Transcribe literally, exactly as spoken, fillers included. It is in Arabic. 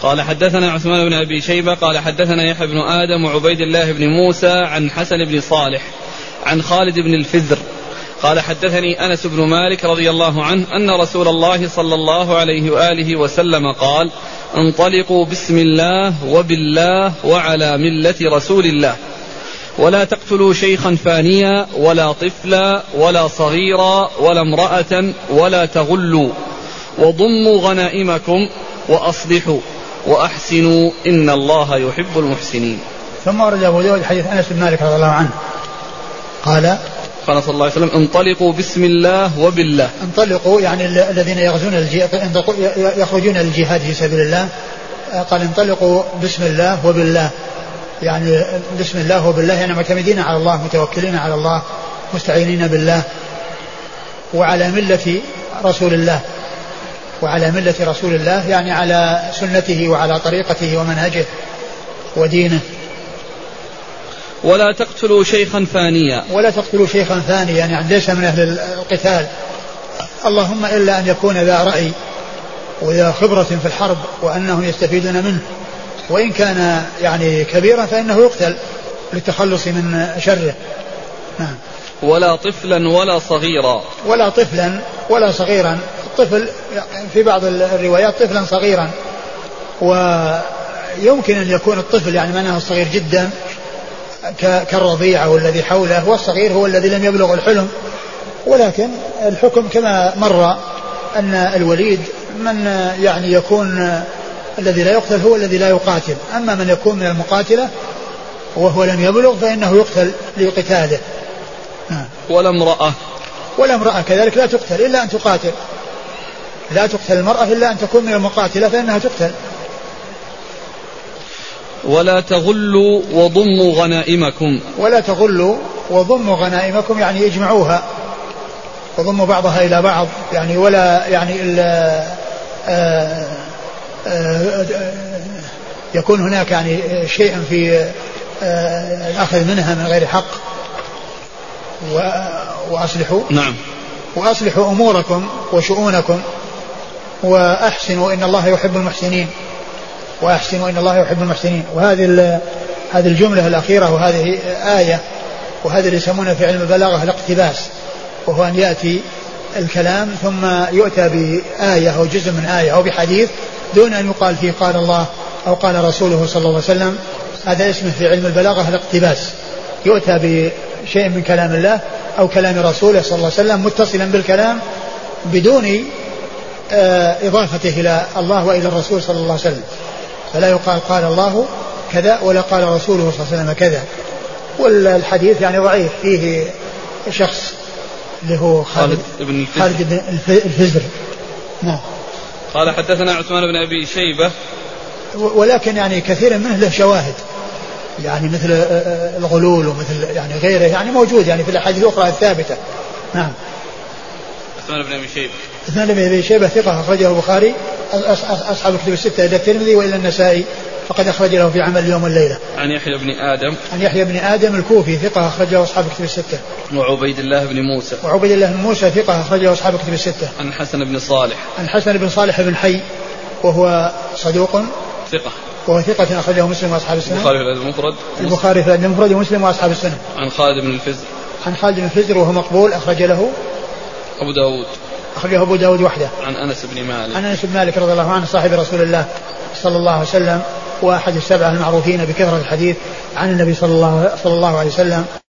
قال حدثنا عثمان بن أبي شيبة قال حدثنا يحيى بن آدم وعبيد الله بن موسى عن حسن بن صالح عن خالد بن الفذر قال حدثني أنس بن مالك رضي الله عنه أن رسول الله صلى الله عليه وآله وسلم قال انطلقوا بسم الله وبالله وعلى ملة رسول الله ولا تقتلوا شيخا فانيا ولا طفلا ولا صغيرا ولا امرأة ولا تغلوا وضموا غنائمكم وأصلحوا وأحسنوا إن الله يحب المحسنين. ثم ورد أبو داود حديث أنس بن مالك رضي الله عنه قال قال صلى الله عليه وسلم انطلقوا بسم الله وبالله. انطلقوا يعني الذين يغزون الجهاد يخرجون للجهاد في سبيل الله. قال انطلقوا بسم الله وبالله يعني بسم الله وبالله يعني معتمدين على الله متوكلين على الله مستعينين بالله وعلى ملة رسول الله وعلى ملة رسول الله يعني على سنته وعلى طريقته ومنهجه ودينه. ولا تقتلوا شيخا فانيا ولا تقتلوا شيخا ثانيا يعني ليس من أهل القتال اللهم إلا أن يكون ذا رأي وذا خبرة في الحرب وأنهم يستفيدون منه وإن كان يعني كبيرا فإنه يقتل للتخلص من شره. نعم. ولا طفلا ولا صغيرا ولا طفلا ولا صغيرا. الطفل في بعض الروايات طفلا صغيرا ويمكن أن يكون الطفل يعني معناه الصغير جدا كالرضيع أو الذي حوله والصغير هو الذي لم يبلغ الحلم ولكن الحكم كما مر أن الوليد من يعني يكون الذي لا يقتل هو الذي لا يقاتل أما من يكون من المقاتلة وهو لم يبلغ فإنه يقتل لقتاله. ولا امرأة ولا امرأة كذلك لا تقتل إلا أن تقاتل لا تقتل المرأة إلا أن تكون من المقاتلة فإنها تقتل. ولا تغلوا وضموا غنائمكم ولا تغلوا وضموا غنائمكم يعني اجمعوها وضموا بعضها إلى بعض يعني ولا يعني إلا آآ آآ يكون هناك يعني شيء في الأخذ منها من غير حق. وأصلحوا نعم وأصلحوا أموركم وشؤونكم وأحسنوا إن الله يحب المحسنين وأحسنوا إن الله يحب المحسنين. وهذه هذه الجملة الأخيرة وهذه آية وهذا اللي يسمونه في علم البلاغة الاقتباس وهو أن يأتي الكلام ثم يؤتى بآية أو جزء من آية أو بحديث دون أن يقال فيه قال الله أو قال رسوله صلى الله عليه وسلم. هذا اسمه في علم البلاغة الاقتباس يؤتى بشيء من كلام الله أو كلام رسوله صلى الله عليه وسلم متصلا بالكلام بدون إضافته إلى الله وإلى الرسول صلى الله عليه وسلم فلا يقال قال الله كذا ولا قال رسوله صلى الله عليه وسلم كذا. والحديث يعني ضعيف فيه شخص اللي هو خالد بن خالد بن الفزر. نعم. قال حدثنا عثمان بن أبي شيبة ولكن يعني كثير منه له شواهد يعني مثل الغلول ومثل يعني غيره يعني موجود يعني في الأحاديث الأخرى الثابتة. نعم. عثمان بن أبي شيبة عثمان بن أبي شيبة ثقة أخرجه البخاري أصحاب الكتب الستة إلى الترمذي وإلى النسائي فقد أخرج له في عمل اليوم والليلة. عن يحيى بن آدم عن يحيى بن آدم الكوفي ثقة أخرجه أصحاب الكتب الستة. وعبيد الله بن موسى وعبيد الله بن موسى ثقة أخرجه أصحاب الكتب الستة. عن حسن بن صالح عن حسن بن صالح بن حي وهو صدوق ثقة وهو ثقة أخرجه مسلم وأصحاب السنة. البخاري في الأدب المفرد البخاري في الأدب المفرد ومسلم وأصحاب السنة. عن خالد بن الفزر عن خالد بن الفزر وهو مقبول أخرج له أبو داود أخرجه أبو داود وحده. عن أنس بن مالك عن أنس بن مالك رضي الله عنه صاحب رسول الله صلى الله عليه وسلم وأحد السبعة المعروفين بكثرة الحديث عن النبي صلى الله, صلى الله عليه وسلم.